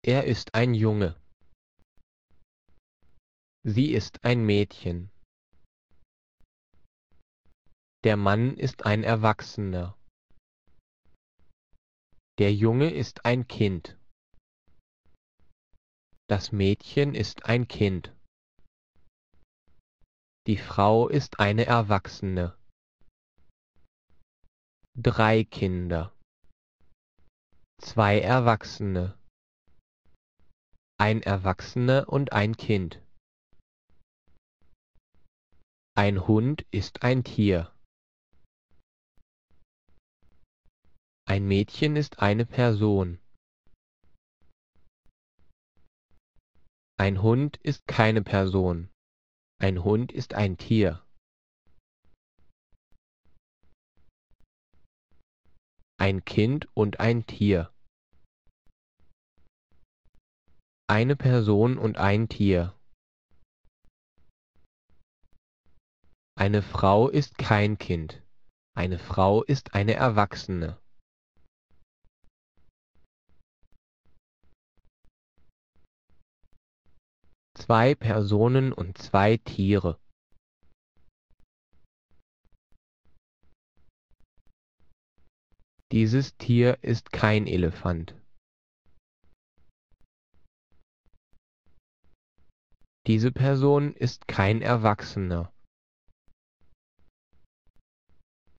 Er ist ein Junge. Sie ist ein Mädchen. Der Mann ist ein Erwachsener. Der Junge ist ein Kind. Das Mädchen ist ein Kind. Die Frau ist eine Erwachsene. 3 Kinder. 2 Erwachsene. Ein Erwachsener und ein Kind. Ein Hund ist ein Tier. Ein Mädchen ist eine Person. Ein Hund ist keine Person. Ein Hund ist ein Tier. Ein Kind und ein Tier. Eine Person und ein Tier. Eine Frau ist kein Kind. Eine Frau ist eine Erwachsene. 2 Personen und 2 Tiere. Dieses Tier ist kein Elefant. Diese Person ist kein Erwachsener.